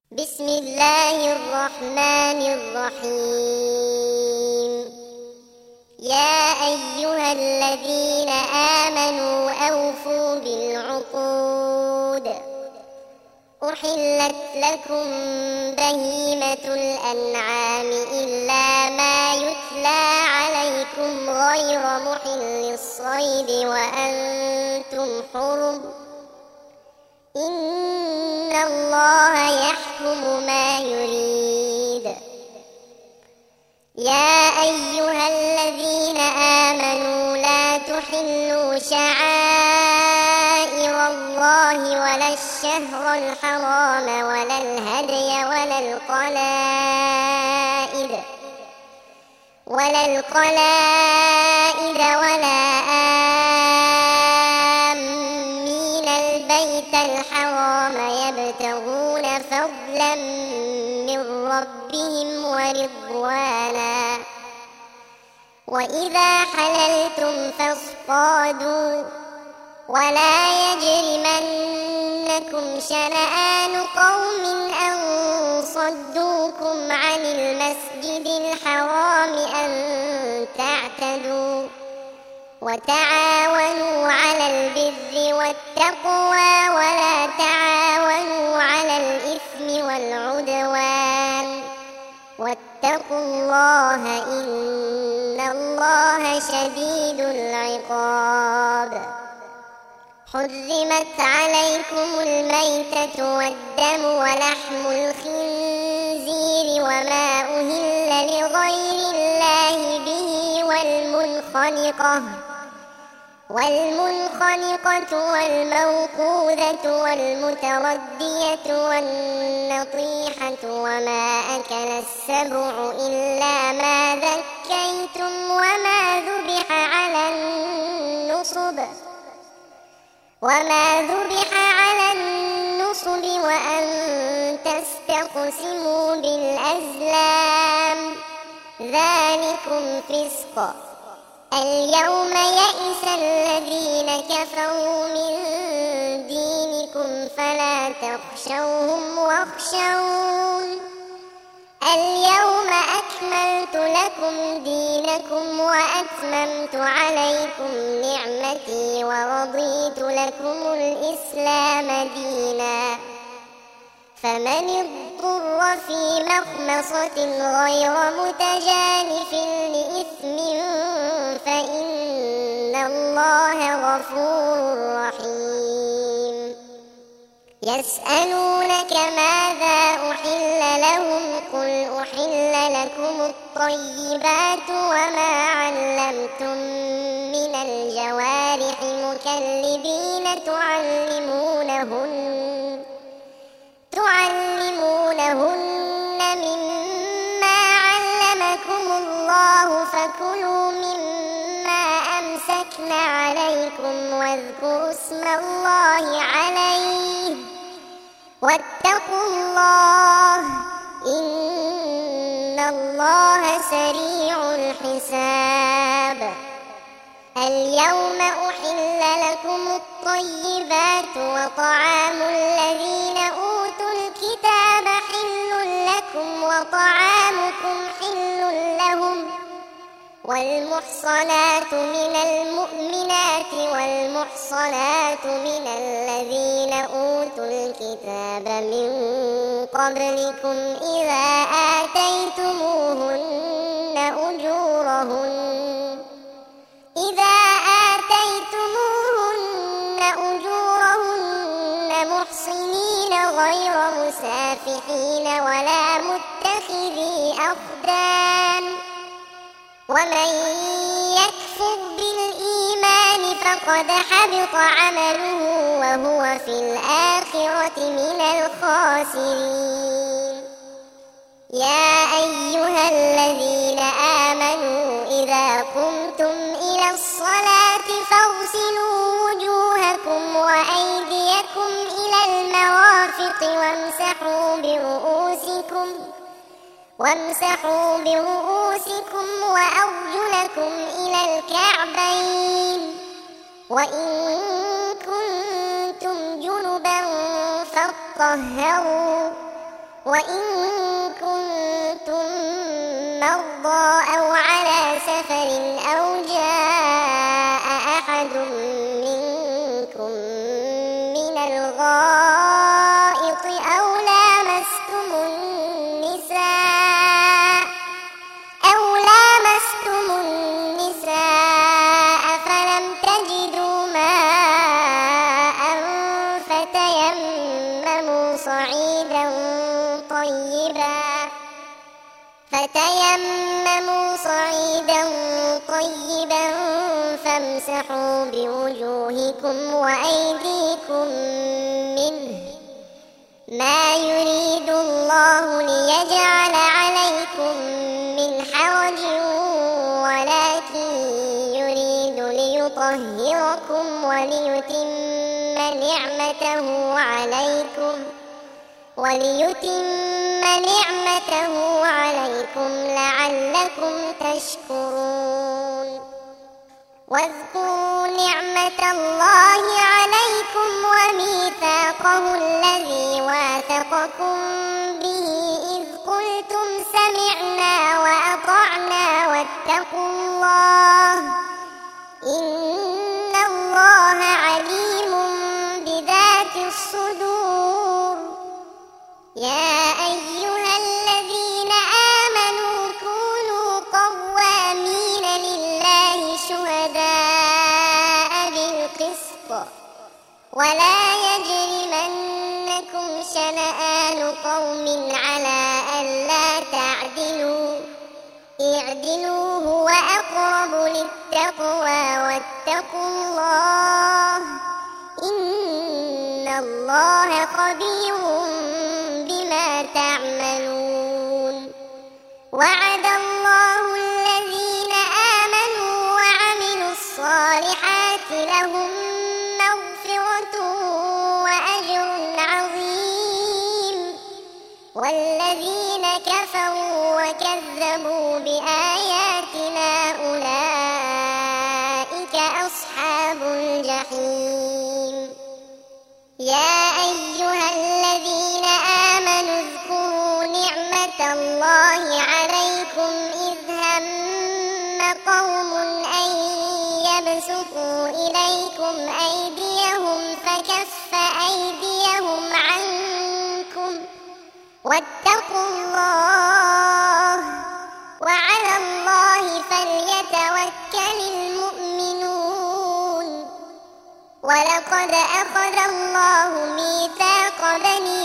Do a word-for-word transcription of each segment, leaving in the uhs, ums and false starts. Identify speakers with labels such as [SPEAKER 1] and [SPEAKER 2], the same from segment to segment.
[SPEAKER 1] بسم الله الرحمن الرحيم. يا أيها الذين آمنوا أوفوا بالعقود. أحلت لكم بهيمة الأنعام إلا ما يتلى عليكم غير محل الصيد وأنتم حرم. إن الله يحكم ما يريد. يا أيها الذين آمنوا لا تحلوا شعائر الله ولا الشهر الحرام ولا الهدي ولا القلائد ولا القلائد ولا آمين البيت الحرام يبتغون فضلا من ربهم ورضوانا. وإذا حللتم فاصطادوا ولا يجرمنكم شنآن قوم أن صدوكم عن المسجد الحرام أن تعتدوا. وتعاونوا على البر والتقوى ولا تعاونوا على الإثم والعدوان واتقوا الله إن الله شديد العقاب. حرمت عليكم الميتة والدم ولحم الخنزير وما أهل لغير الله به والمنخنقة والمنخنقة والموقوذة والمتردية والنطيحة وما أكل السبع إلا ما ذكيتم وما ذبح على النصب وما ذبح على النصب وأن تستقسموا بالأزلام ذلكم فسق. اليوم يئس الذين كفروا من دينكم فلا تخشوهم واخشون. اليوم أكملت لكم دينكم وأتممت عليكم نعمتي ورضيت لكم الإسلام دينا. فمن اضطر في مخمصة غير متجانف لإثم فإن الله غفور رحيم. يسألونك ماذا أحل لهم قل أحل لكم الطيبات وما علمتم من الجوارح مكلبين تعلمونهن تعلمونهن مما علمكم الله فكلوا مما أمسكن عليكم واذكروا اسم الله عليه واتقوا الله إن الله سريع الحساب. اليوم أحل لكم الطيبات وطعام الذين أوتوا الكتاب حل لكم وطعامكم حل لهم. والمحصنات من المؤمنات والمحصنات من الذين أوتوا الكتاب من قبلكم إذا آتيتموهن أجورهن إذا آتيتموهن أجورهن محصنين غير مسافحين ولا متخذي أخدان. ومن يكفر بالإيمان فقد حبط عمله وهو في الآخرة من الخاسرين. يا أيها الذين آمنوا إذا قمتم إلى الصلاة فاغسلوا وجوهكم وأيديكم إلى المرافق وامسحوا برؤوسكم وامسحوا برؤوسكم وأرجلكم إلى الكعبين وإن كنتم جنبا فاطهروا وإن كنتم مرضى أو على سفر أو جاء أحد منكم من الغائط أو لامستم النساء أو لامستم النساء فلم تجدوا ماء فتيمموا صعيدا طيبا فتيمموا صعيدا طيبا فامسحوا بوجوهكم وأيديكم منه ما يريد الله ليجعل عليكم من حرج ولكن يريد ليطهركم وليتم نعمته عليكم وليتم نعمته عليكم لعلكم تشكرون واذكروا نعمة الله عليكم وميثاقه الذي واثقكم به إذ قلتم سمعنا وأطعنا واتقوا الله إن الله عليم بذات الصدور يا أيها الذين آمنوا كونوا قوامين لله شهداء بالقسط ولا يجرمنكم شنآن قوم على ألا تعدلوا اعدلوا هو أقرب للتقوى واتقوا الله إن الله خبير بما تعملون وعد الله الذين آمنوا وعملوا الصالحات لهم مغفرة وأجر عظيم والذين كفروا وكذبوا بآياتنا أولئك أصحاب الجحيم يا أيها الذين آمنوا اذكروا نعمة الله عليكم إذ هم قوم أن يبسطوا إليكم أيديهم فكف أيديهم عنكم واتقوا الله وعلى الله فليتوكل المؤمنون ولقد أخذ الله ميثاق بني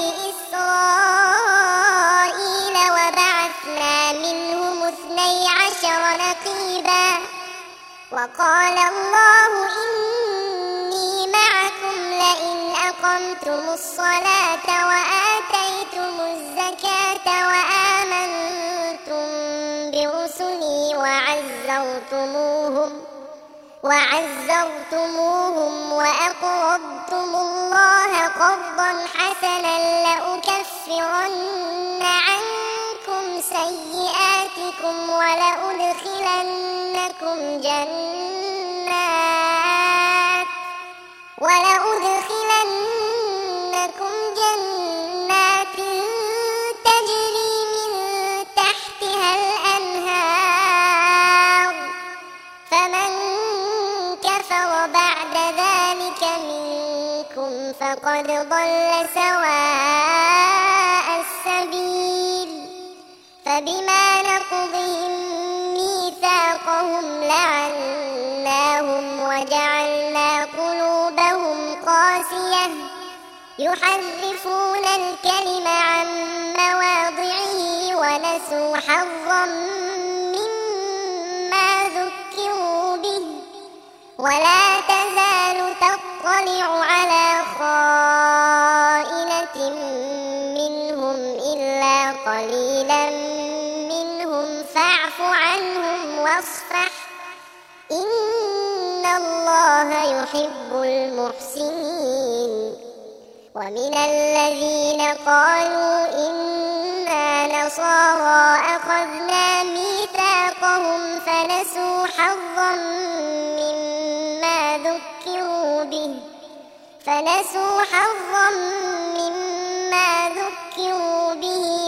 [SPEAKER 1] إسرائيل وبعثنا منهم اثني عشر نقيبا وقال الله إني معكم لئن أقمتم الصلاة وآتيتم الزكاة وآمنتم برسلي وعزرتموهم وعزرتموهم وأقرضتم الله قرضا حسنا لأكفرن عنكم سيئاتكم ولأدخلنكم جنات ولأدخلنكم جنات تجري من تحتها الأنهار فمن كفر بعد ذلك منكم فقد ضل سواء السبيل فبما نقضهم ميثاقهم لعناهم وجعلنا قلوبهم قاسية يحرفون الكلم عن مواضعه ونسوا حظا مما ذكروا به ولا تزال تطلع على خائنة منهم إلا قليلا منهم فاعف عنهم واصفح إن الله يحب المحسنين ومن الذين قالوا إنا نصارى أخذنا ميثاقهم فنسوا حظا مما ذكروا به فنسوا حظا مما ذكروا به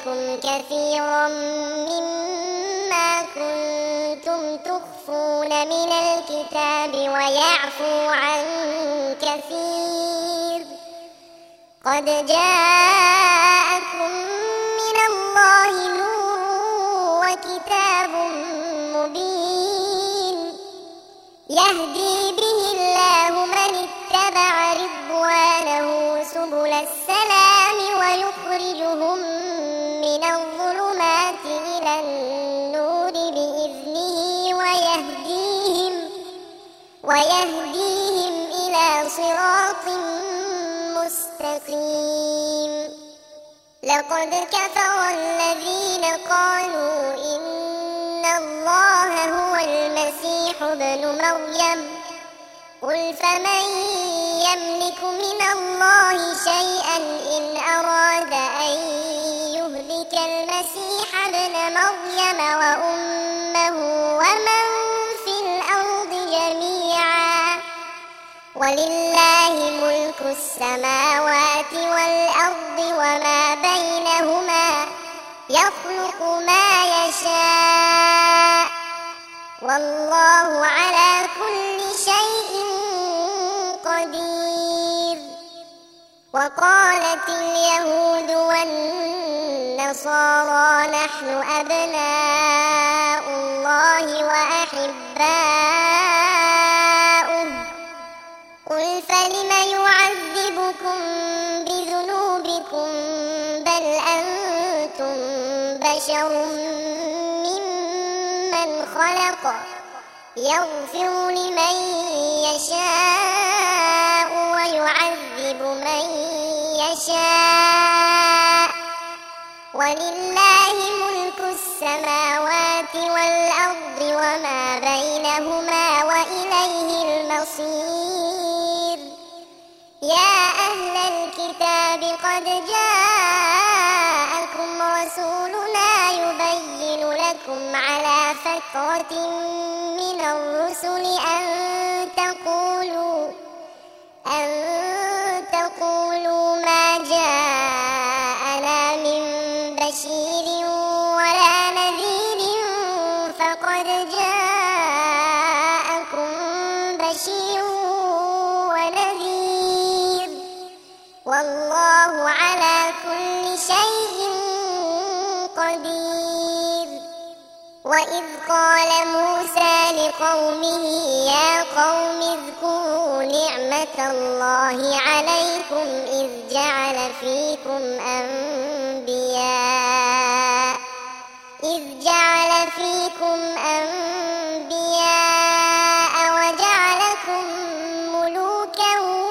[SPEAKER 1] لكم كثيرا مما كنتم تخفون من الكتاب ويعفو عن كثير. قد جاءكم من الله نور وكتاب مبين يهدي به الله من اتبع رضوانه سبل السلام ويخرجهم من الظلمات إلى النور بإذنه ويهديهم, ويهديهم إلى صراط مستقيم. لقد كفر الذين قالوا إن الله هو المسيح ابن مريم قل فمن يملك من الله شيئا إن أراد أن يهلك المسيح ابن مريم وأمه ومن في الأرض جميعا ولله ملك السماوات والأرض وما بينهما يخلق ما يشاء والله على كل شيء قدير. وقالت اليهود والنصارى نحن أبناء الله وأحباؤه قل فلم يعذبكم بذنوبكم بل أنتم بشر ممن خلق يغفر لمن يشاء ويعذب من يشاء ولله ملك السماوات والأرض وما بينهما وإليه المصير. يا أهل الكتاب قد جاءكم رسولنا يبين لكم على فترة من الرسل أن تقولوا أن تقولوا ما جاءنا من بشير ولا نذير فقد جاءكم بشير ونذير والله على كل شيء قدير. وإذ قال موسى لقومه يا قوم اذكروا نعمة الله عليكم إذ جعل فيكم أنبياء إذ جعل فيكم أنبياء وجعلكم ملوكا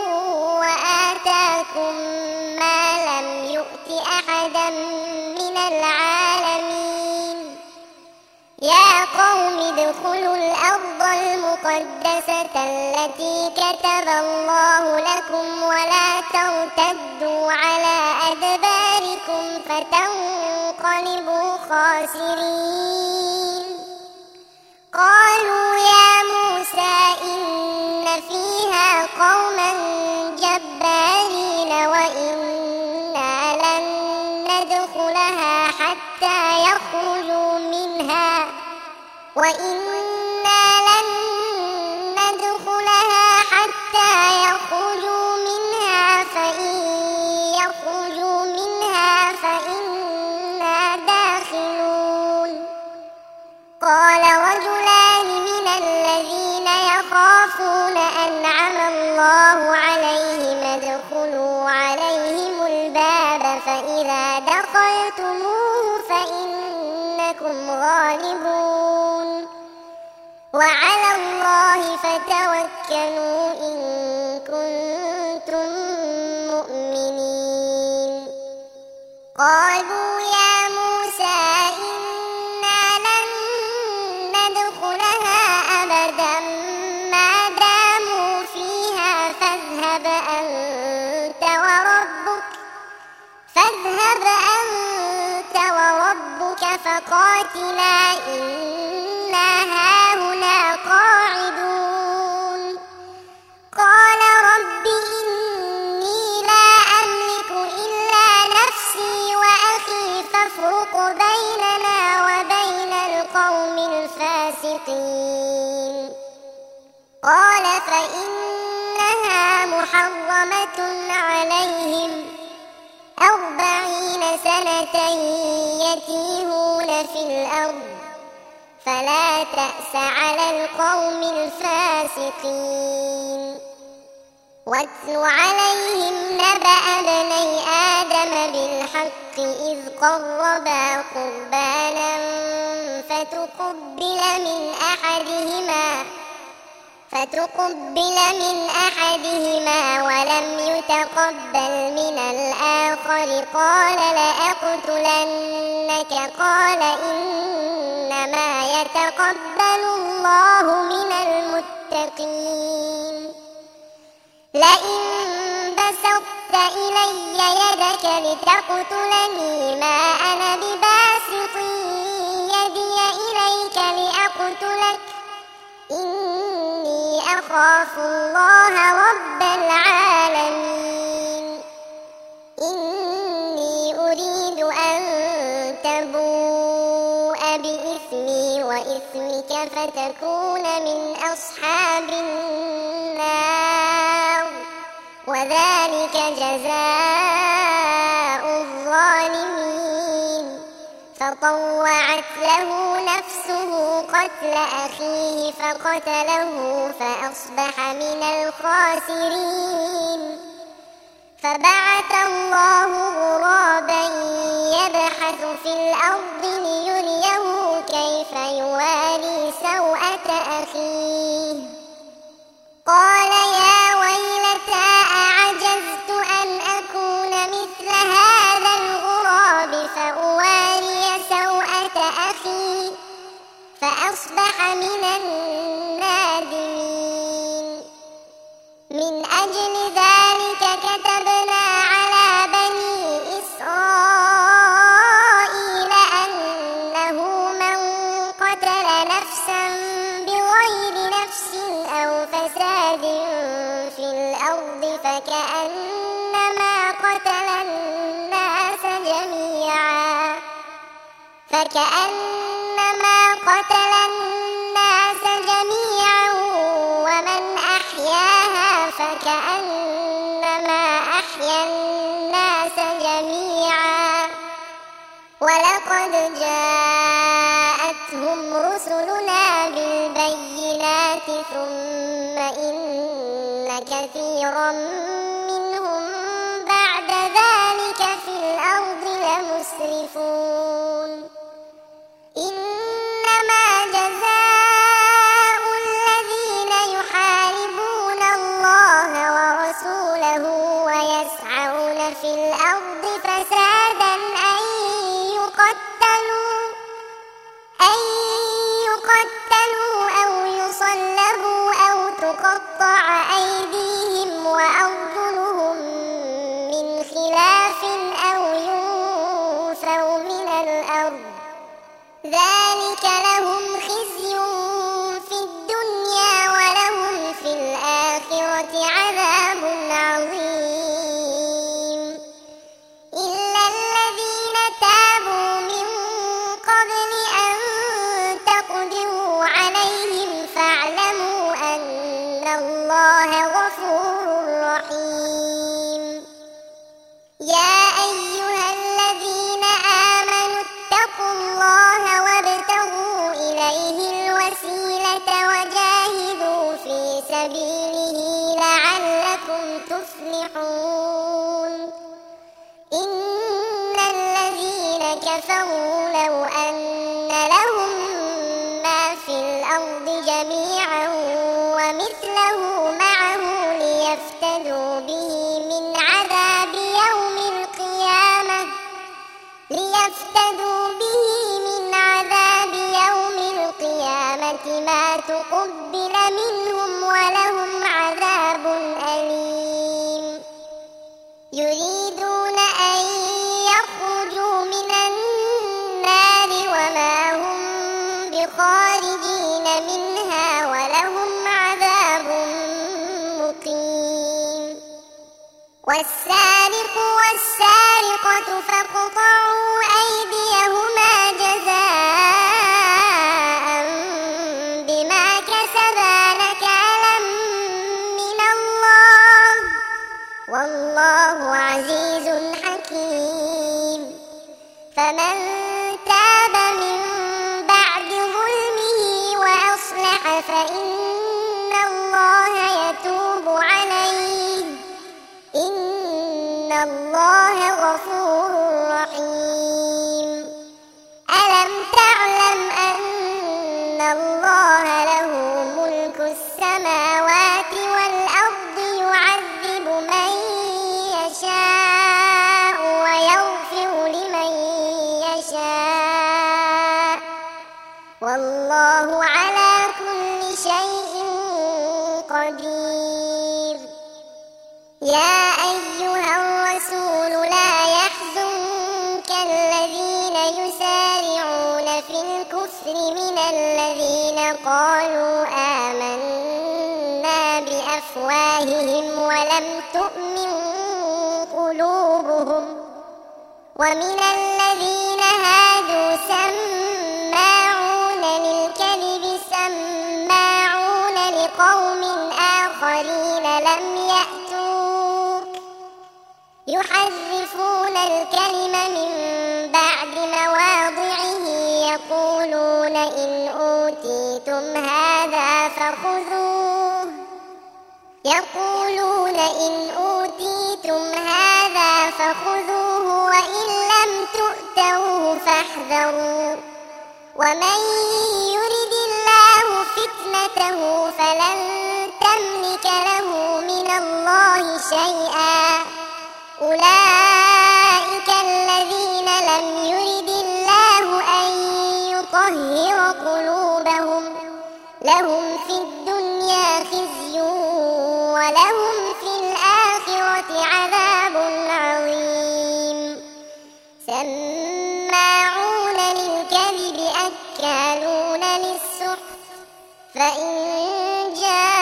[SPEAKER 1] وآتاكم ما لم يؤت أحدا من العالمين. يا قوم ادخلوا الأرض المقدسة التي كتب الله لكم ولا ترتدوا على أدباركم فتنقلبوا خاسرين. قالوا يا موسى إن فيها قوما جبارين وإنا لن ندخلها حتى يخرجوا منها وإنا لن ندخلها حتى يخرجوا منها فإن يخرجوا منها فإنا داخلون. قال رجلان من الذين يخافون أنعم الله عليهم ادخلوا عليهم الباب فإذا دخلتموه فإنكم غالبون وعلى الله فتوكلوا إن كنتم مؤمنين. قالوا يا موسى إنا لن ندخلها أبدا ما داموا فيها فاذهب أنت وربك فاذهب أنت وربك فقاتلا إنا هاهنا قاعدون. قال رب إني لا أملك إلا نفسي وأخي فافرق الفاسقين قال فإنها محرمة عليهم أربعين سنة يتيهون في الأرض فلا تأس على القوم الفاسقين واتل عليهم نبأ ابني آدم بالحق إذ قربا قربانا فتقبل من أحدهما فتقبل من أحدهما ولم يتقبل من الآخر قال لأقتلنك قال إنما يتقبل الله من المتقين لئن بسطت إلي يدك لتقتلني ما أنا بباسط يدي إليك لأقتلك إني أخاف الله رب العالمين إني أريد أن تبوء بإثمي وإثمك فتكون من أصحاب النار وذلك جزاء الظالمين فطوعت له نفسه قتل أخيه فقتله فأصبح من الخاسرين فبعث الله غرابا يبحث في الأرض ليريه كيف يواري سوءة أخيه قال يا ويلتى أعجزت أن أكون مثل هذا الغراب فأواري سوءة أخي فأصبح من النادمين من أجل ذلك كتبنا على بني إسرائيل أنه من قتل نفسا بغير نفس أو فساد في الأرض فكأنما قتل الناس جميعا فكأنما قتل الناس جميعا ومن أحياها فكأنما أحيا الناس جميعا ولقد جاءتهم رسلنا بالبينات ثم إن كثيرا منهم بعد ذلك في الأرض لمسرفون إنما جزاء الذين يحاربون الله ورسوله ويسعون في الأرض فسادا أن يقتلوا أن يقتلوا أو يصلبوا أو تقطع أيديهم وأرجلهم من خلاف أو ينفوا من الأرض ذلك لهم خزي في الدنيا ولهم في الآخرة عذاب عظيم إلا الذين تابوا من قبل أن تقدروا عليهم فاعلموا أن الله غفور رحيم يا أيها الذين آمنوا اتقوا الله وابتغوا إليه الوسيلة وجاهدوا في سبيله لعلكم تفلحون إن الذين كفروا لو أن لهم ما في الأرض جميعا ومثله معه ليفتدوا به من عذاب يوم القيامة ليفتدوا به من عذاب يوم القيامة ما تقبل منهم ولهم عذاب أليم يريدون أن يخرجوا من النار وما هم بخارجين منها ولهم عذاب مقيم والسارق والسارقة فاقطعوا أيديهما جزاء وأصلح فإن الله يتوب عليه، إن الله غفور رحيم. ألم تعلم أن الله له ملك السماوات والأرض يعذب من يشاء ويغفر لمن يشاء، والله على كل شيء قدير. يا أيها الرسول لا يحزنك الذين يسارعون في الكفر من الذين قالوا آمنا بأفواههم ولم تؤمن قلوبهم، ومن الذين هادوا سماعون للكذب سماعون لقوم آخرين لم يأتوك، يحرفون الكلم من بعد مواضعه، يقولون إن أوتيتم هذا فخذوه يقولون إن أوتيتم هذا فخذوه وإن لم تؤتوه فاحذروا، ومن يرد الله فتنته فلن تملك له من الله شيئا، أولئك الذين لم يرد الله أن يطهر قلوبهم، لهم في الدنيا خزي ولهم في الآخرة عذاب عظيم. سماعون للكذب أكالون للسحت، فإن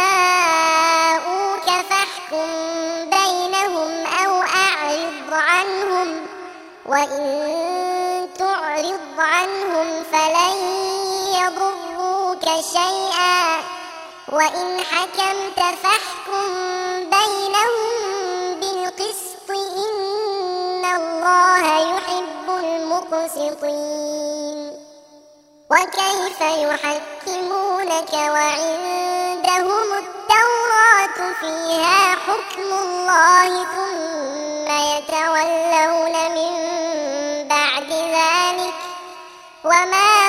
[SPEAKER 1] جاءوك فاحكم بينهم أو أعرض عنهم، وإن تعرض عنهم فلن يضروك شيئا، وإن حكمت فاحكم بينهم بالقسط إن الله يحب المقسطين. وكيف يحكمونك وعندهم التوراة فيها حكم الله ثم يتولون من بعد ذلك، وما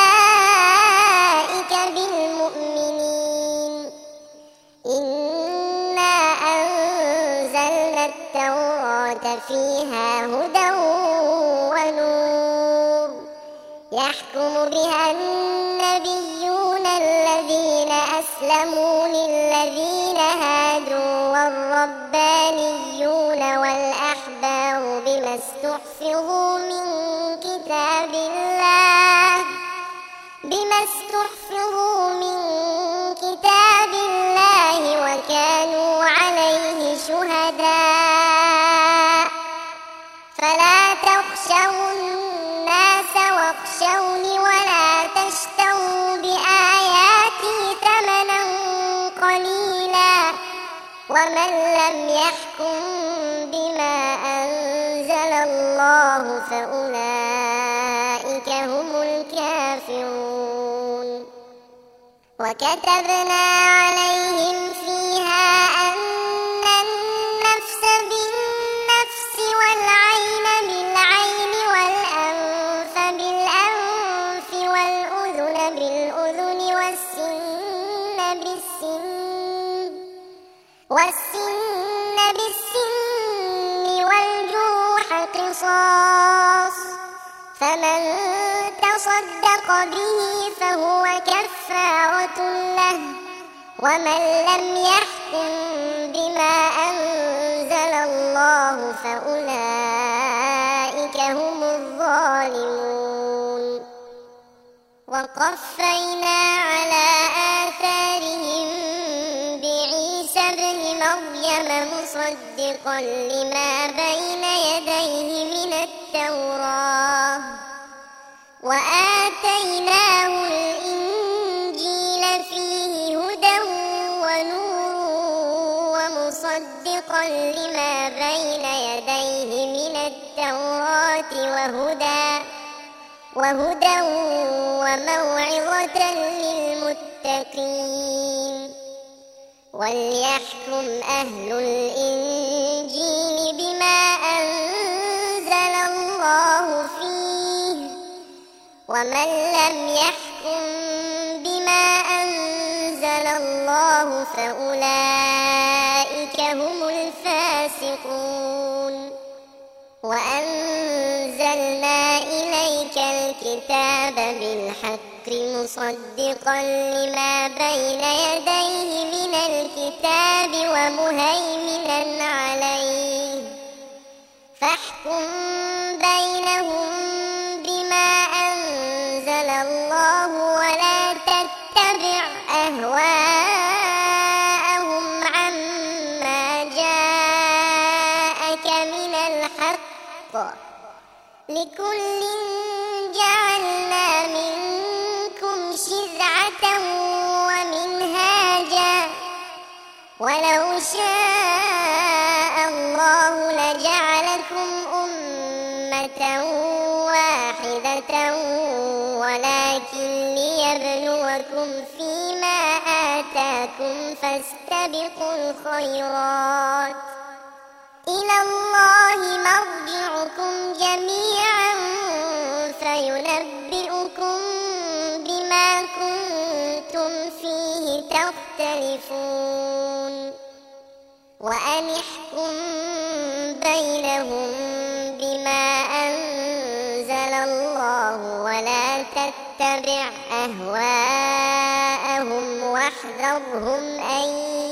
[SPEAKER 1] أولئك بالمؤمنين. إنا أنزلنا التوراة فيها هدى ونور، يحكم بها النبيون الذين أسلموا للذين هادوا والربانيون والأحبار بما استحفظوا من كتاب الله بما استحفظوا من كتاب الله وكانوا عليه شهداء، فلا تخشوا الناس واخشوني ولا تشتروا بآياتي ثمنا قليلا، ومن لم يحكم بما أنزل الله فأولئك هم الكافرون. وكتبنا عليهم فيها أن النفس بالنفس والعين بالعين والأنف بالأنف والأذن بالأذن والسن بالسن والسن بالسن والجروح قصاص، فمن تصدق به فهو كفارة له، ومن لم يحكم بما أنزل الله فأولئك هم الظالمون. وقفينا على آثارهم بعيسى ابن مريم مصدقا لما بين يديه من التوراة، وآتيناه الإنجيل فيه هدى ونور ومصدقا لما بين يديه من التوراة وهدى وهدى وموعظة للمتقين. للمتقين وليحكم أهل الإنجيل بما أنزل الله فيه ومن لم يحكم بما أنزل الله فأولئك هم الفاسقون وأنزلنا إليك الكتاب بالحق مصدقا لما بين يديه من الكتاب ومهيمنا عليه فاحكم بينهم بما أنزل الله ولا تتبع أهواءهم عما جاءك من الحق لكل جعلنا منكم شرعة ومنهاجا ولو شاء الله لجعلكم أمة واحدة ولكن ليبلوكم فيما آتاكم فاستبقوا الخيرات إلى الله مرجعكم جميعا فينبئكم بما كنتم فيه تختلفون وأن احكم بينهم بما أنزل الله ولا تتبع أهواءهم واحذرهم أن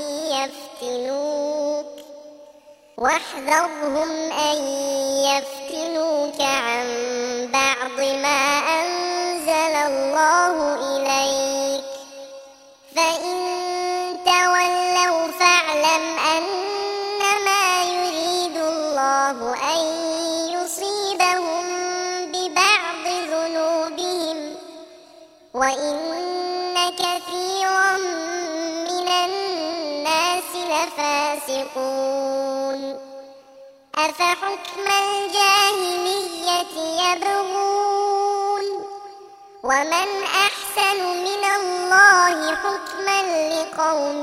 [SPEAKER 1] يفتنوك واحذرهم أن يفتنوك عن بعض ما أنزل الله إليك فإن تولوا فاعلم أنما يريد الله أن يصيبهم ببعض ذنوبهم وإن كثيرا من الناس لفاسقون أفحكم الجاهلية يبغون ومن أحسن من الله حكما لقوم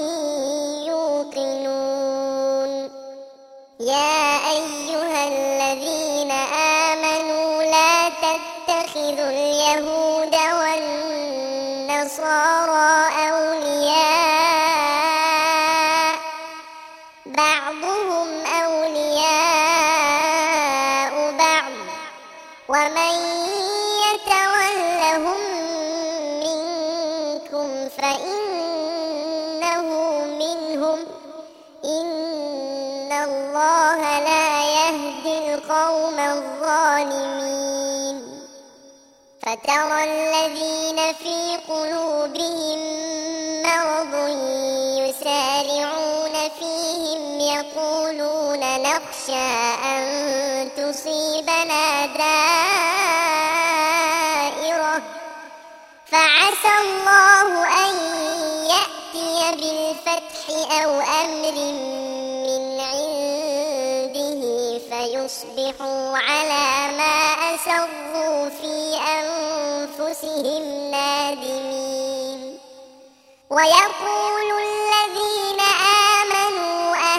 [SPEAKER 1] يوقنون يا أيها الذين آمنوا لا تتخذوا اليهود والنصارى أولياء بعضهم أولياء بعض ومن يتولهم منكم فإنه منهم إن الله لا يهدي القوم الظالمين فترى الذين في قلوبهم مرض يسارعون فيهم يقولون نخشى أن تصيبنا دائرة فعسى الله أن يأتي بالفتح أو أمر من عنده فيصبحوا على ما أسروا في أنفسهم نادمين ويقول الذين آمنوا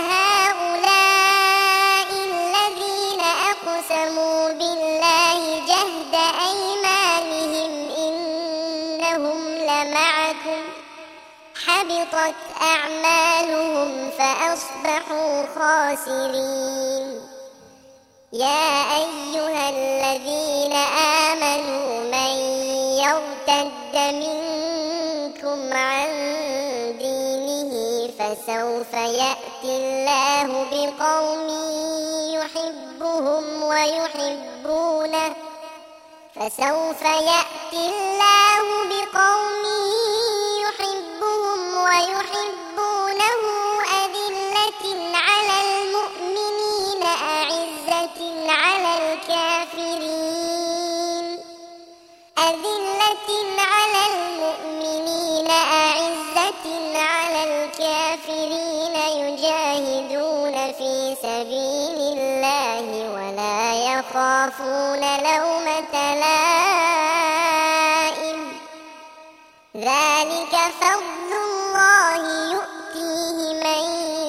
[SPEAKER 1] أهؤلاء الذين أقسموا بالله جهد أيمانهم إنهم لمعكم حبطت أعمالهم فأصبحوا خاسرين يا أيها الذين آمنوا من يرتد منكم عن دينه فسوف يأتي الله بقوم يحبهم ويحبونه فسوف يأتي الله بقوم يحبهم ويحبونه أذلة على المؤمنين أعزة على الكافرين أذلة على المؤمنين أعزة على الكافرين يجاهدون في سبيل الله ولا يخافون لومة لائم ذلك فضل الله يؤتيه من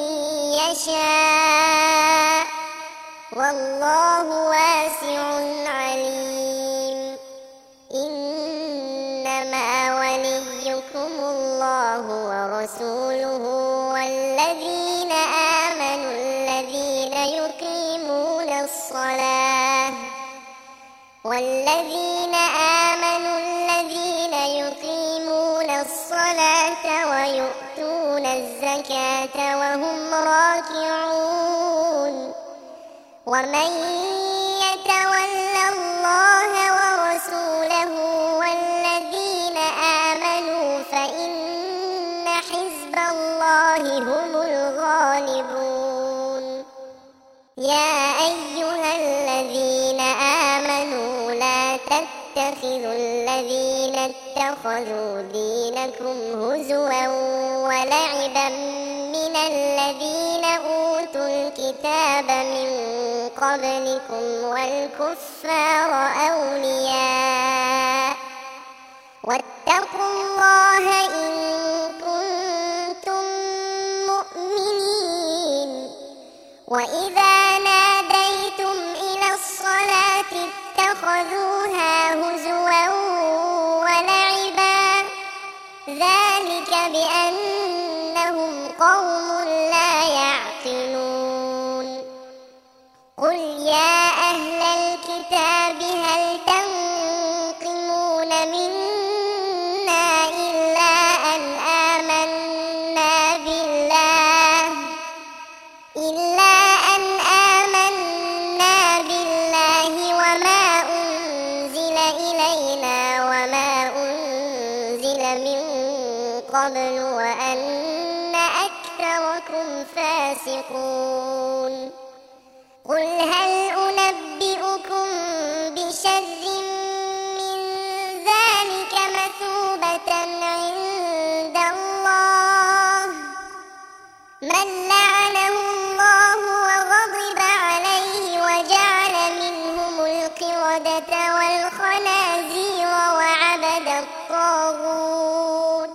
[SPEAKER 1] يشاء والله واسع عليم إنما وليكم الله ورسوله والذين آمنوا الذين يقيمون الصلاة والذين آمنوا الذين يقيمون الصلاة ويؤتون الزكاة وهم راكعون ومن يتول الله ورسوله والذين آمنوا فإن حزب الله هم الغالبون يا أيها الذين آمنوا لا تتخذوا الذين اتخذوا دينكم هزوا ولعبا من الذين أوتوا الكتاب من قبلكم والكفار أولياء واتقوا الله إن كنتم مؤمنين وإذا ناديتم إلى الصلاة اتخذوها هزوا ولعبا ذلك بأنهم قوم لا يعقلون قل يا أهل الكتاب هل تنقمون منا إلا أن آمنا بالله إلا أن آمنا بالله وما أنزل إلينا وما أنزل من قبل وأن أكثركم فاسقون قل هل أنبئكم بشر من ذلك مثوبة عند الله من لعنه الله وغضب عليه وجعل منهم القردة والخنازير وعبد الطاغوت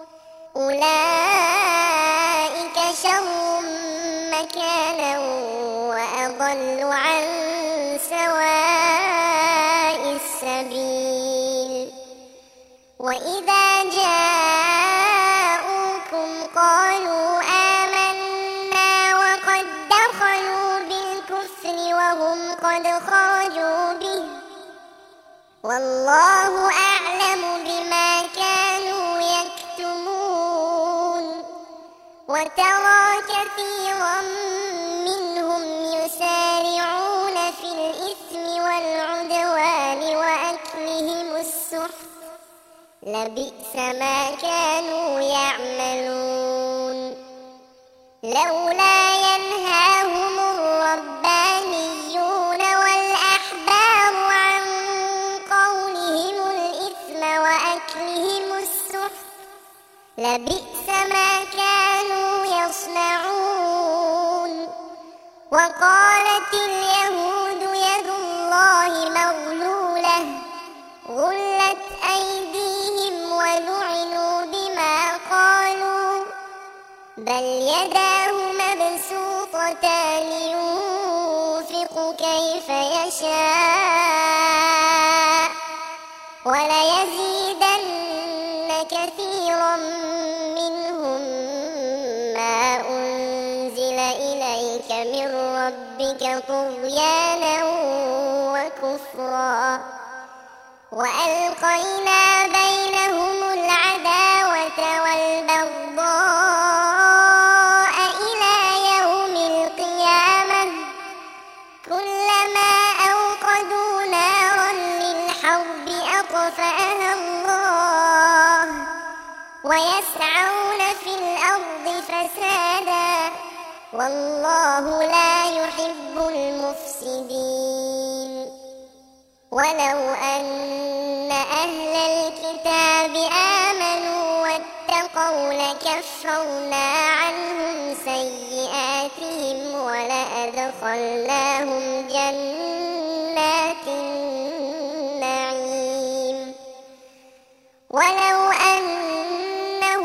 [SPEAKER 1] أولئك شر مكانا وأضل عن سواء السبيل وإذا جاءوكم قالوا آمنا وقد دخلوا بالكفر وهم قد خرجوا به والله أعلم بما كانوا يكتمون وترى كثيرا منهم يسارعون في الإثم والعدوان وأكلهم السحت لبئس ما كانوا يعملون لولا ينهاهم الربانيون والأحبار عن قولهم الإثم وأكلهم السحت لبئس ما كانوا يصنعون وقالت اليهود يد الله مغلولة غلت أيديهم ولعنوا بما قالوا بل يداه مبسوطتان ينفق كيف يشاء وليزيدن كثيرا منهم ما أنزل إليك من ربك طغيانا وكفرا وألقينا بينهم العداوة والبغضاء إلى يوم القيامة كلما أوقدوا نارا للحرب أطفأها الله ويسعون في الأرض فسادا والله لا يحب المفسدين ولو أن أهل الكتاب آمنوا واتقوا لكفرنا عنهم سيئاتهم ولأدخلناهم جنات النعيم ولو أنهم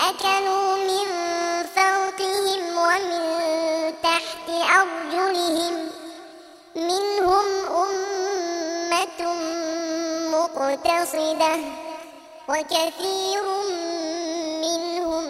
[SPEAKER 1] أكلوا من فوقهم ومن تحت أرجلهم منهم أمة مقتصدة وكثير منهم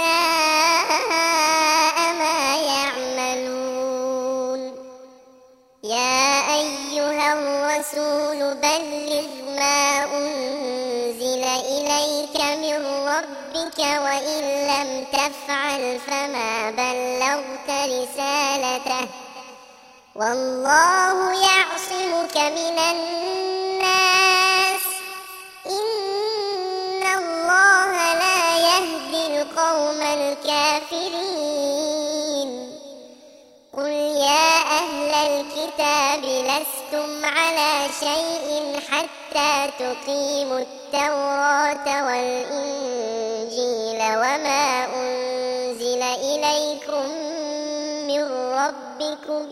[SPEAKER 1] ساء ما يعملون يا أيها الرسول بلغ ما أنزل إليك من ربك وإن لم تفعل فما بلغت رسالته والله يعصمك من الناس إن الله لا يهدي القوم الكافرين قل يا أهل الكتاب لستم على شيء حتى تقيموا التوراة والإنجيل وما أنزل إليكم من ربكم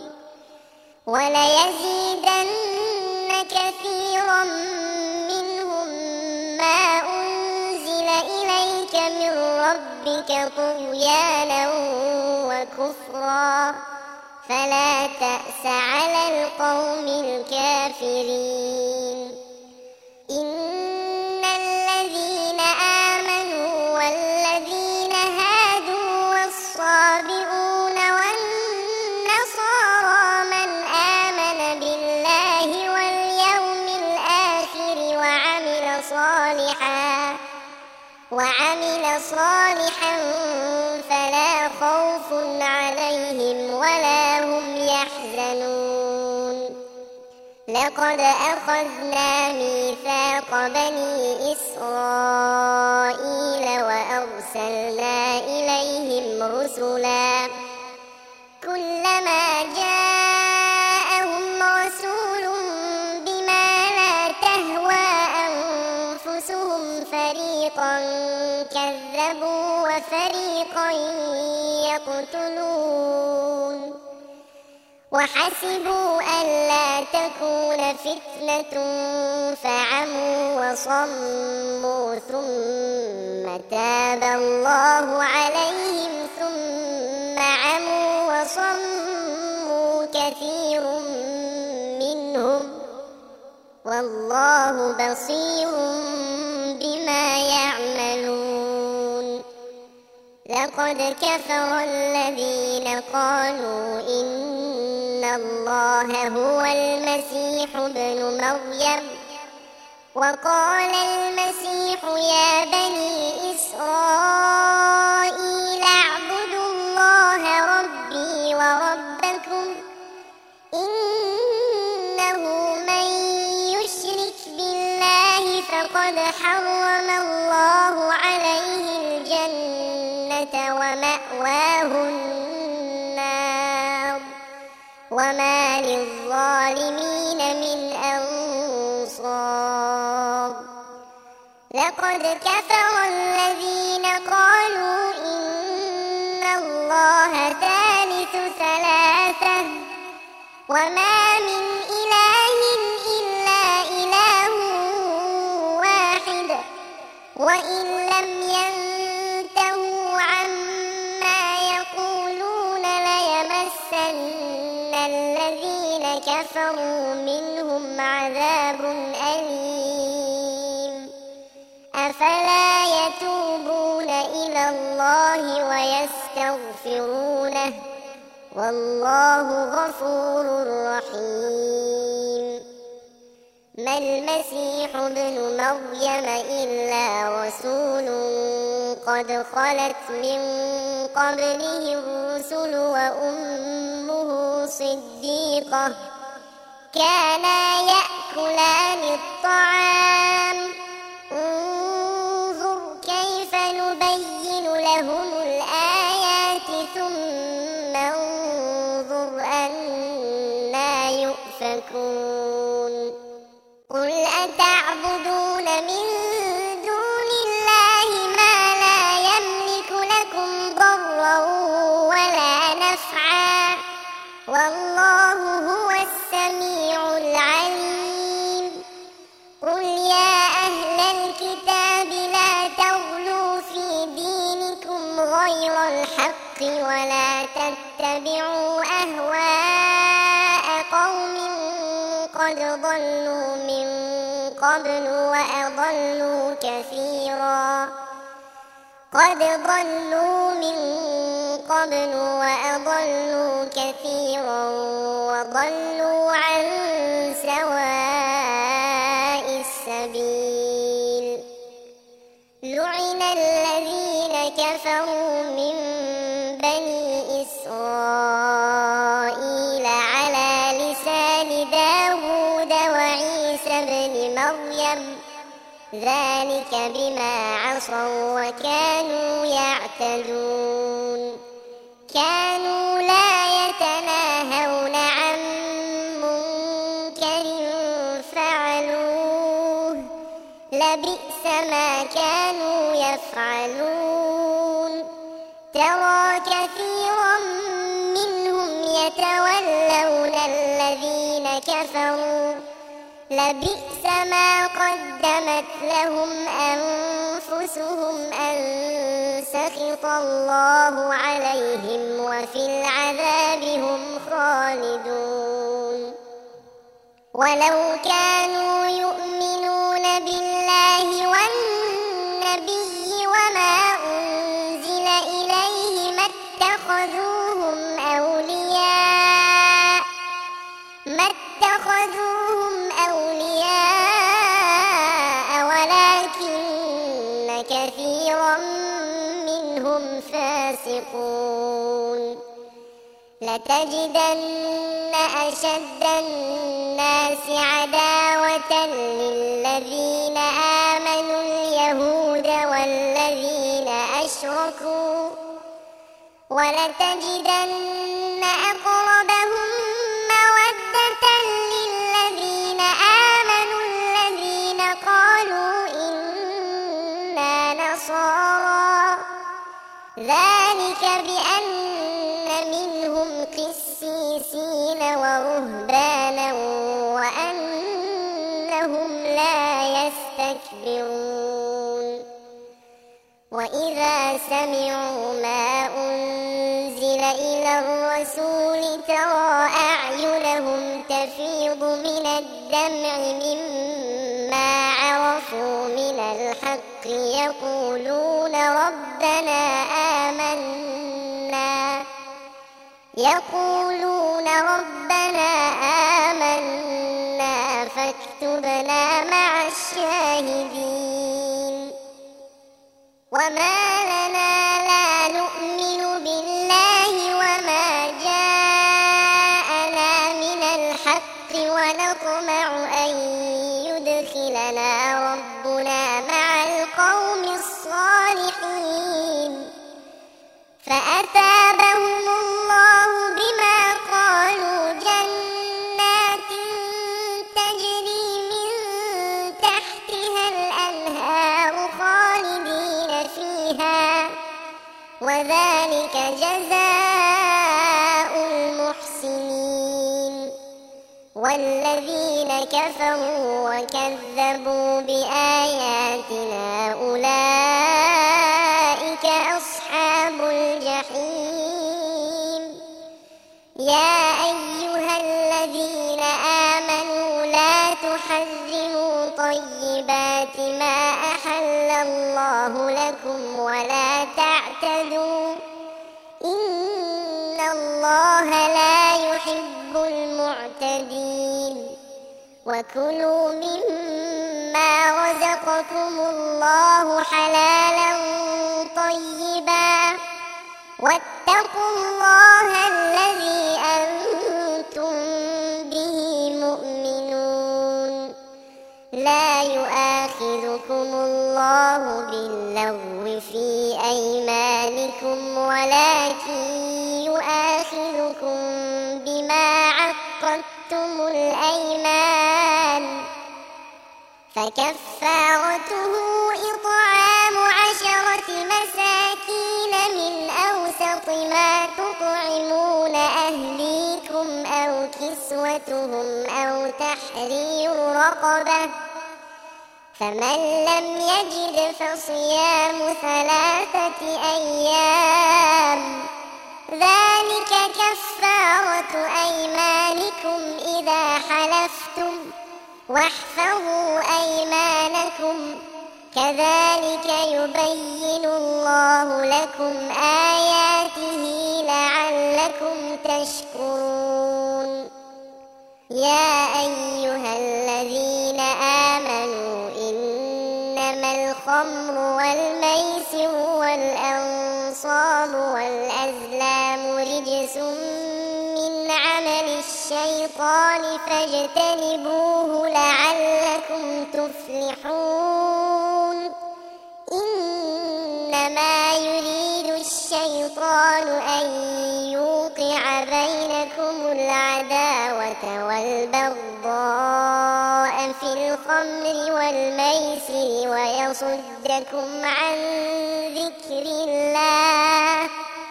[SPEAKER 1] وليزيدن كثيرا منهم ما أنزل إليك من ربك طغيانا وكفرا فلا تأس على القوم الكافرين إن الذين آمنوا والذين هادوا والصابئون والنصارى من آمن بالله واليوم الآخر وعمل صالحا وعمل صالحا فلا خوف عليهم ولا هم يحزنون لقد أخذنا ميثاق بني إسرائيل وأرسلنا إليهم رسلا كلما جاءهم رسول بما لا تهوى أنفسهم فريقا كذبوا وفريقا يقتلون وحسبوا ألا تكون فتنة فعموا وصموا ثم تاب الله عليهم ثم عموا وصموا كثير منهم والله بصير بما يعملون لقد كفر الذين قالوا إن الله هو المسيح ابن مريم وقال المسيح يا بني إسرائيل اعبدوا الله ربي وربكم إنه من يشرك بالله فقد حرم الله عليه الجنة ومأواه النار وما للظالمين من أنصار لقد كفر الذين قالوا إن الله ثالث ثلاثة وما من إله إلا إله واحد وإن لم ينتهوا عما يقولون ليمسن الذين كفروا منهم عذاب أليم أفلا يتوبون إلى الله ويستغفرونه والله غفور رحيم ما المسيح ابن مريم إلا رسول قد خلت من قبله الرسل وأمه صديقة كانا يأكلان الطعام انظر كيف نبين لهم الآيات ثم انظر أنى يؤفكون قل أتعبدون من دون الله ما لا يملك لكم ضرا ولا نفعا والله هو السميع العليم قل يا أهل الحق ولا تتبعوا أهواء قوم قد ضلوا من قبل وأضلوا كثيرا قد ضلوا من قبل وأضلوا كثيرا وضلوا عن سواء السبيل. لعن الذين كفروا من بني إسرائيل على لسان داود وعيسى بن مريم ذلك بما عصوا وكانوا يعتدون. كانوا لا يتناهون عن منكر فعلوه لبئس ما كانوا يفعلون. ترى كثيرا منهم يتولون الذين كفروا لبئس ما قدمت لهم أنفسهم أن سخط الله عليهم وفي العذاب هم خالدون. ولو كانوا يؤمنون بالله والنبي وما أنزل إليه ما اتخذوهم أولياء ما اتخذوهم أولياء ولكن كثيرا منهم فاسقون. لتجدن أشد الناس عداوة للذين آمنوا اليهود والذين أشركوا ولتجدن أقربهم مودة للذين آمنوا الذين قالوا إنا نصارى ذلك بأن منهم قسيسين ورهبانا وأنهم لا يستكبرون. وإذا سمعوا ما أنزل إلى الرسول ترى أعينهم تفيض من الدمع مما عرفوا من الحق يقولون ربنا آمنا يقولون ربنا آمنا فاكتبنا مع الشاهدين. وما لنا لا نؤمن بالله وما جاءنا من الحق ونطمع أن يدخلنا ربنا مع القوم الصالحين فأثابهم الله بما قالوا جنات تجري من تحتها الأنهار خالدين فيها وذلك جزاء المحسنين. والذين كفروا وكذبوا بآياتنا أولئك أصحاب الجحيم. يا أيها الذين آمنوا لا تحرموا طيبات ما أحل الله لكم ولا تعتدوا إن الله لا يحب المعتدين. وكلوا مما رزقكم الله حلالا طيبا واتقوا الله الذي أنتم به مؤمنون. لا يؤاخذكم الله باللغو في أيمانكم ولكن يؤاخذكم بما عقدتم الأيمان فكفارته إطعام عشرة مساكين من أوسط ما تطعمون أهليكم أو كسوتهم أو تحرير رقبة فمن لم يجد فصيام ثلاثة أيام واحفظوا أيمانكم كذلك يبين الله لكم آياته لعلكم تشكرون يا أيها الذين آمنوا إنما الخمر والميسر والأنصاب والأزلام رجس من عمل الشيطان فاجتنبوه لعلكم تفلحون إنما يريد الشيطان أن يوقع بينكم العداوة والبغضاء في الخمر والميسر ويصدكم عن ذكر الله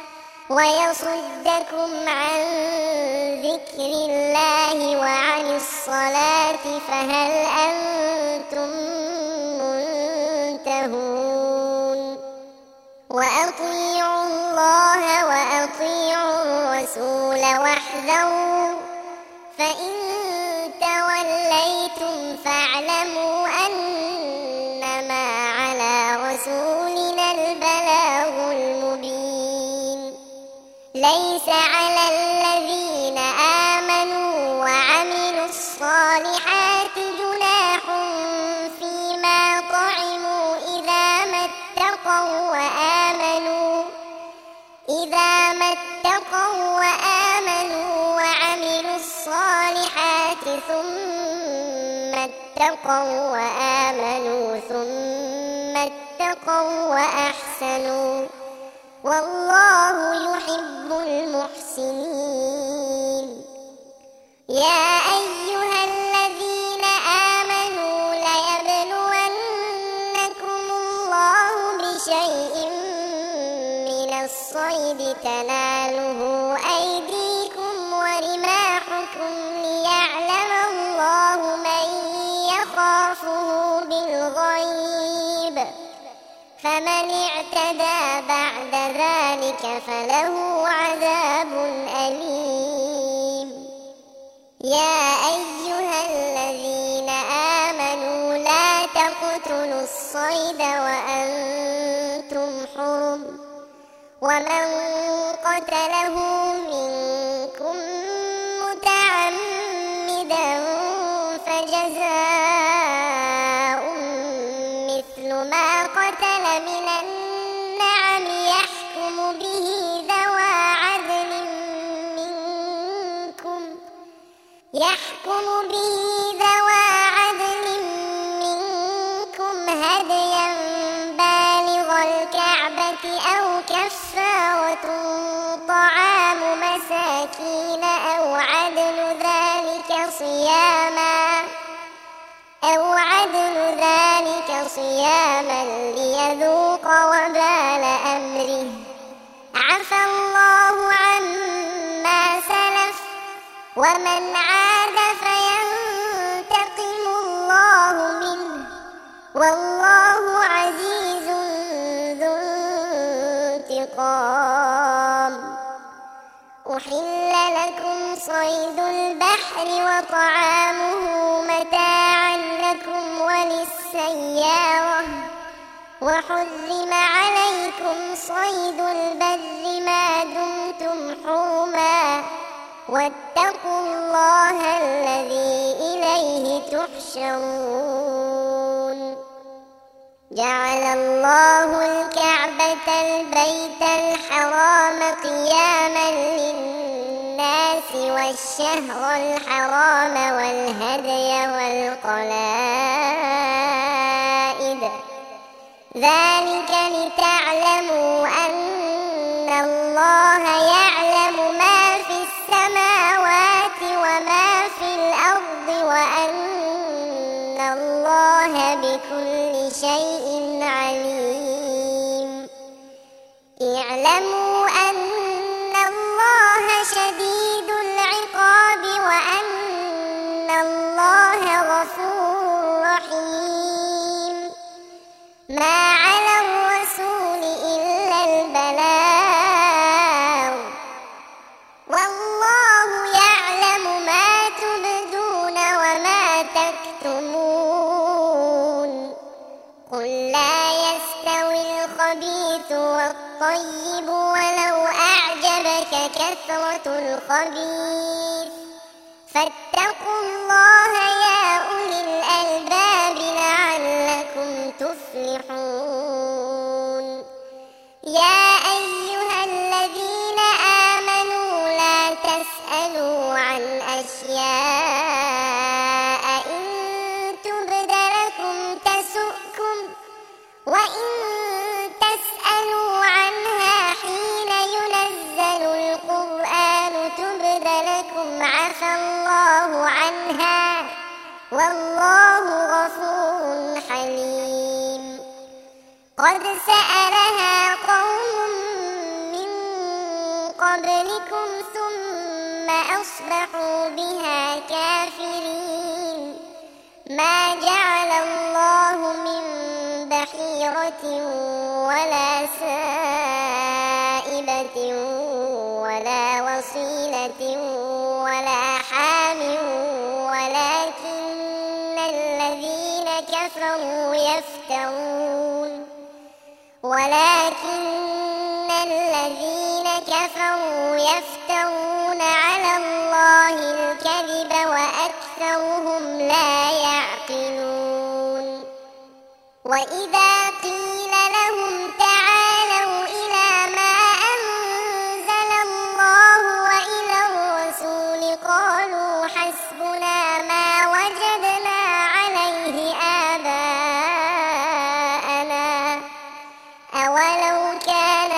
[SPEAKER 1] ويصدكم عن ذكر الله وعن الصلاة فهل أنتم منتهون وأطيعوا الله وأطيعوا الرسول واحذروا فإن توليتم فاعلموا أنما على رسولنا البلاغ المبين ليس على الذين آمنوا وعملوا الصالحات جناح فيما طعموا إذا ما اتقوا وآمنوا إذا ما اتقوا وآمنوا وعملوا الصالحات ثم اتقوا وآمنوا ثم اتقوا وأحسنوا والله يحب المحسنين يا أيها الذين آمنوا ليبلونكم الله بشيء من الصيد تناله أيديكم ورماحكم ليعلم الله من يخافه بالغيب فمن اعتدى بعد ذلك فله عذاب أليم يا أيها الذين آمنوا لا تقتلوا الصيد وأنتم حرم ومن قتله منكم متعمدا فجزاء مثل ما قتل من النعم يحكم به ذوى عدل منكم يحكم به ذوى عدل منكم هديا بالغ الكعبة أو كفارة طعام مساكين أو عدل ذلك صياما أو عدل ذلك صياما ليذوق وبال أمره عفى الله عما سلف ومن عاد فينتقم الله منه والله عزيز ذو انتقام أحل لكم صيد البحر وطعامه متاعا لكم وللسيارة وحرم عليكم صيد البر ما دمتم حرما واتقوا الله الذي إليه تحشرون جعل الله الكعبة البيت الحرام قياما للناس والشهر الحرام والهدي والقلائد ذلك لتعلموا أن الله يعلم ما في السماوات وما في الأرض وأن الله بكل شيء عليم اعلموا أن الله شديد العقاب وأن الله غفور رحيم ما على الرسول إلا البلاغ والله يعلم ما تبدون وما تكتمون الطيب ولو أعجبك كثرة الخبيث فاتقوا الله يا أولي الألباب لعلكم تفلحون. يا أيها الذين آمنوا لا تسألوا عن أشياء إن تبد لكم تسؤكم وإن تسألوا عنها حين ينزل القرآن تبد لكم عفى الله عنها والله غفور حليم. قد سألها قوم من قبلكم ثم أصبحوا بها كافرين. ما جعل الله من بحيرة ولا سائبة ولا وصيلة ولا حام ولكن الذين كفروا يفترون ولكن الذين كفروا يفترون على الله الكذب وأكثرهم لا يعقلون. وإذا قيل لهم تعالوا إلى ما أنزل الله وإلى الرسول قالوا حسبنا ما وجدنا عليه آباءنا أولو كان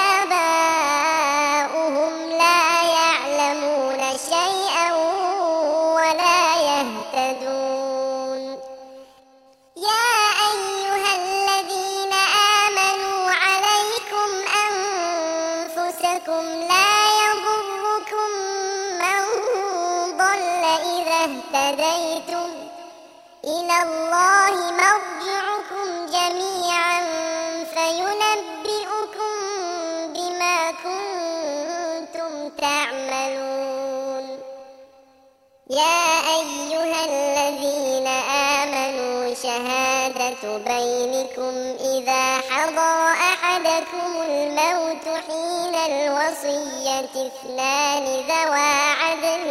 [SPEAKER 1] آباؤهم لا يعلمون شيئا ولا يهتدون. يا أيها الذين آمنوا عليكم أنفسكم لا يضركم من ضل إذا اهتديتم إلى الله مرجعكم جميعا فينبئكم بما كنتم تعملون. يا أيها الذين آمنوا شهادة بينكم إذا حضر أحدكم الموت حين الوصية اثنان ذوى عدل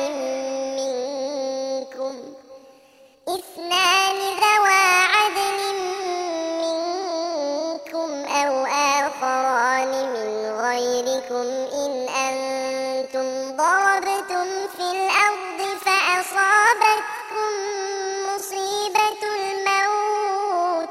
[SPEAKER 1] منكم اثنان ذوى عدل منكم أو آخران من غيركم إن أنتم ضربتم في الأرض فأصابتكم مصيبة الموت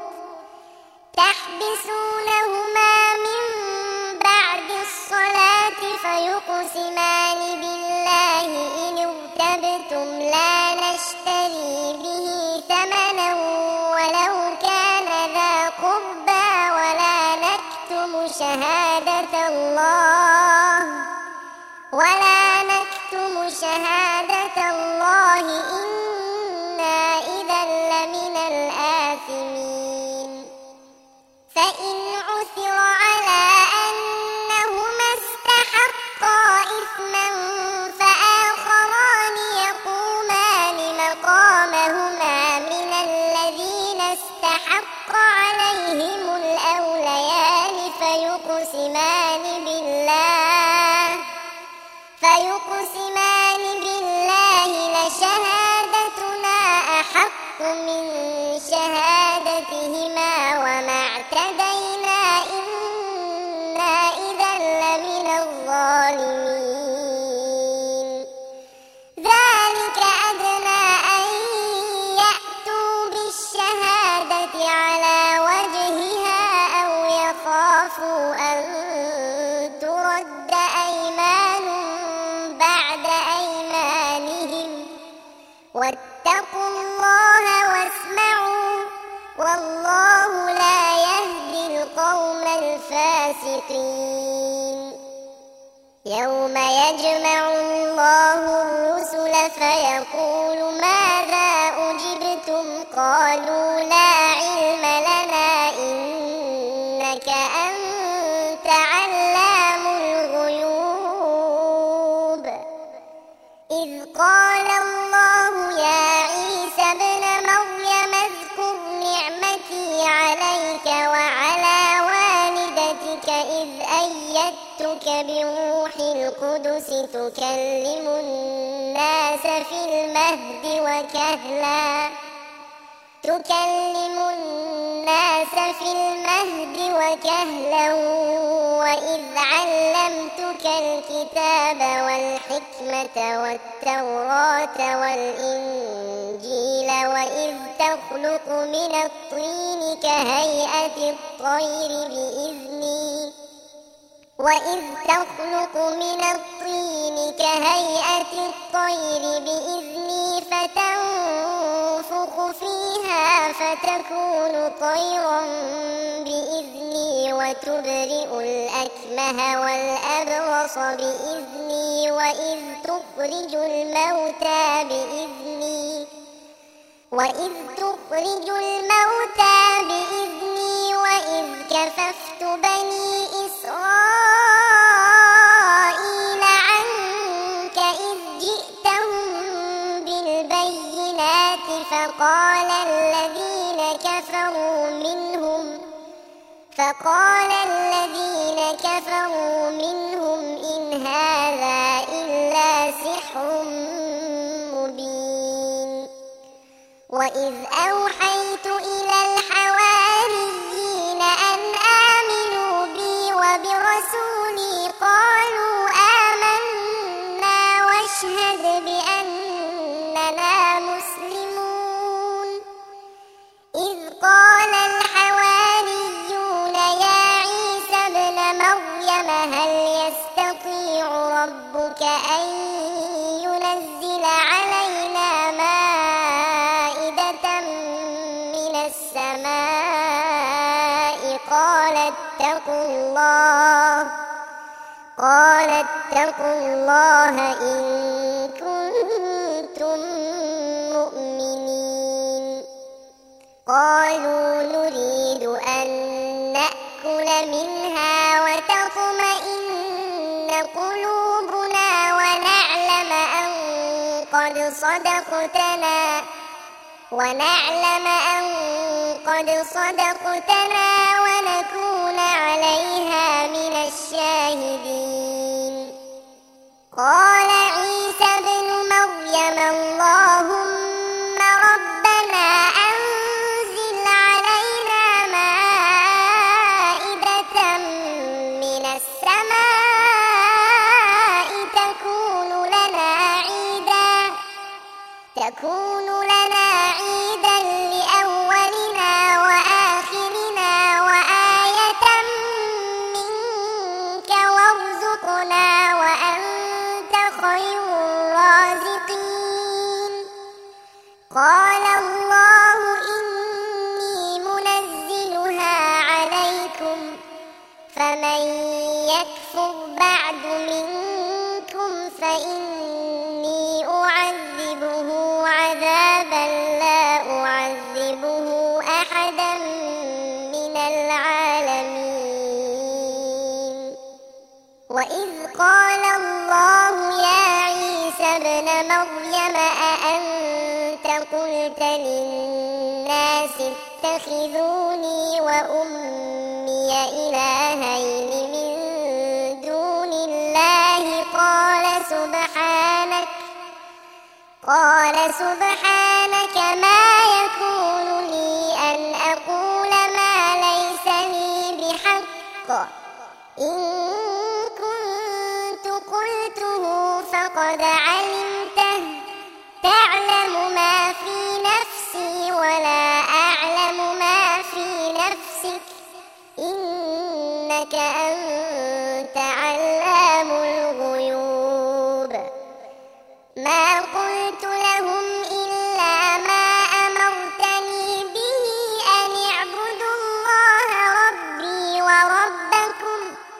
[SPEAKER 1] تحبسونهما من بعد الصلاة فيقسمان بالله إن ارتبتم لا نشتري به ثمنا ولو كان ذا قربى ولا نكتم شهادة الله ولا نكتم شهادة الله إنا إذا لمن الآثمين. فإن عثر على أنهما استحقا إثما فآخران يقومان مقامهما من الذين استحق عليهم الأوليان فيقسمان بالله فيقسمان بالله لشهادتنا أحق من شهادتهما وما اعتدينا إنا إذا لمن الظالمين. ذلك أدنى أن يأتوا بالشهادة على وجهها أو يخافوا أن ترد أيمان بعد أيمانهم واتقوا الله واسمعوا والله لا يهدي القوم الفاسقين. يوم يجمع الله الرسل فيقول ماذا أجبتم قالوا لا علم لنا إنك أنت علام الغيوب. إذ قال الله يا عيسى ابن مريم اذكر نعمتي عليك وعلى والدتك إذ أيدتك وأيدتك بروح القدس تكلم الناس في المهد وكهلا تكلم الناس في المهد وكهلا وإذ علمتك الكتاب والحكمة والتوراة والإنجيل وإذ تخلق من الطين كهيئة الطير بإذني وإذ تخلق من الطين كهيئة الطير بإذني فتنفخ فيها فتكون طيرا بإذني وتبرئ الأكمه والأبرص بإذني وإذ تخرج الموتى بإذني وإذ تخرج الموتى بإذني وإذ كففت بني إسرائيل عنك إذ جئتهم بالبينات فقال الذين كفروا منهم فقال الذين كفروا منهم إن هذا إلا سحر مبين وإذ أوحيت إلى الحواريين أن آمنوا بي وبرسولي قالوا آمنا واشهد بأننا مسلمون إذ قال الحواريون يا عيسى ابن مريم هل يستطيع ربك أن ينزل علينا مائدة من السماء قال اتقوا الله قال اتقوا الله إن كنتم مؤمنين قالوا نريد أن نأكل منها وتطمئن قلوبنا ونعلم أن قد صدقتنا ونعلم أن قد صدقتنا ونكون عليها من الشاهدين قال عيسى ابن مريم اللهم ربنا أنزل علينا مائدة من السماء تكون لنا عيدا تكون لنا عيدا لأولنا وآخرنا وآية منك وارزقنا وأنت خير الرازقين قال الله إني منزلها عليكم فمن يكفر بعد منكم فإني أعذبه عذابا لا أعذبه أحدا من العالمين وإذ قال الله يا عيسى ابن مريم أأنت قلت للناس اتخذوني وأمي إلهين من دون الله قال سبحانك قال سبحانك ما يكون لي أن أقول ما ليس لي بحق إن كنت قلته فقد علمته تعلم ما في نفسي ولا أعلم ما في نفسك إنك أنت علام الغيوب ما قلت لهم إلا ما أمرتني به أن اعبدوا الله ربي وربكم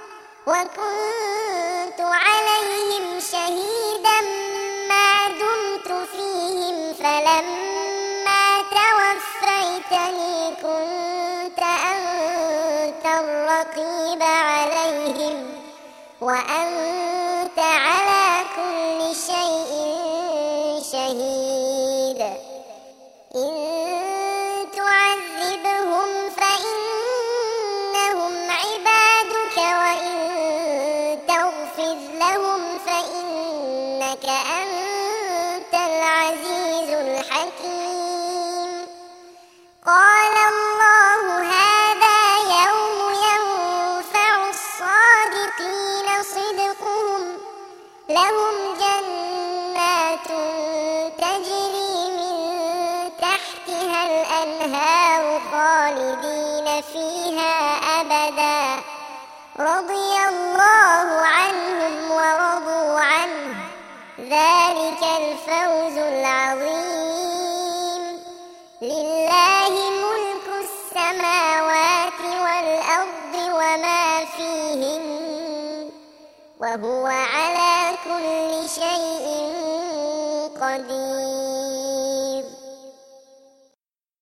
[SPEAKER 1] وكنت عليهم شهيدا ما دمت فيهم فلما توفيتني كنت أنت الرقيب عليهم وأنت على كل شيء شهيد إن تعذبهم فإنهم عبادك وإن الفوز العظيم. لله ملك السماوات والأرض وما فيهن وهو على كل شيء قدير.